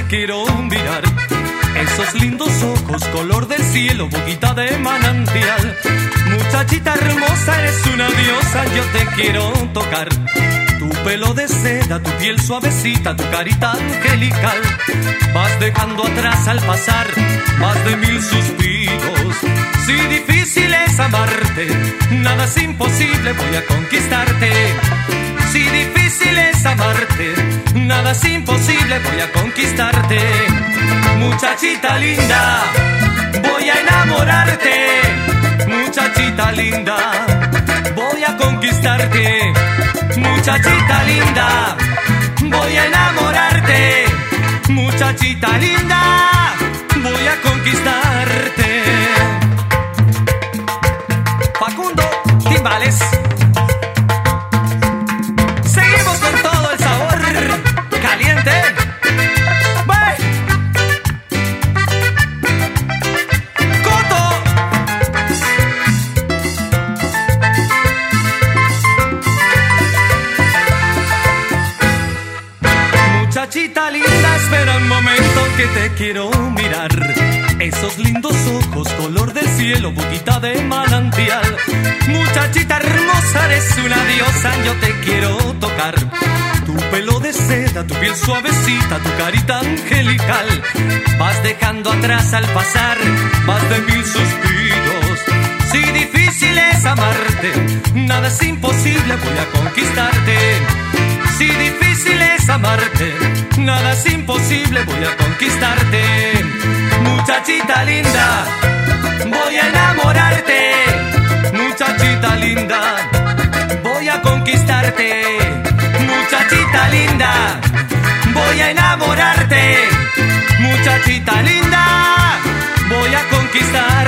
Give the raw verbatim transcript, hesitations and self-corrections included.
quiero mirar. Esos lindos ojos, color del cielo, boquita de manantial. Muchachita hermosa, eres una diosa, yo te quiero tocar. Tu pelo de seda, tu piel suavecita, tu carita angelical. Vas dejando atrás al pasar más de mil suspiros. Si difícil es amarte, nada es imposible, voy a conquistarte. Si difícil es amarte, nada es imposible, voy a conquistarte. Muchachita linda, voy a enamorarte. Muchachita linda, voy a conquistarte. Muchachita linda, voy a enamorarte. Muchachita linda, voy a conquistarte. Facundo Timbales. Seguimos con todo el sabor caliente. ¡Ve! ¡Coto! Muchachita linda, espera un momento que te quiero mirar. Esos lindos ojos, color del cielo, boquita de manantial. Muchachita hermosa, eres una diosa, yo te quiero tocar. Tu pelo de seda, tu piel suavecita, tu carita angelical. Vas dejando atrás al pasar más de mil suspiros. Si difícil es amarte, nada es imposible, voy a conquistarte. Si difícil es amarte, nada es imposible, voy a conquistarte. Muchachita linda, voy a enamorarte. Muchachita linda, voy a conquistarte. Muchachita linda, voy a enamorarte. Muchachita linda, voy a conquistarte.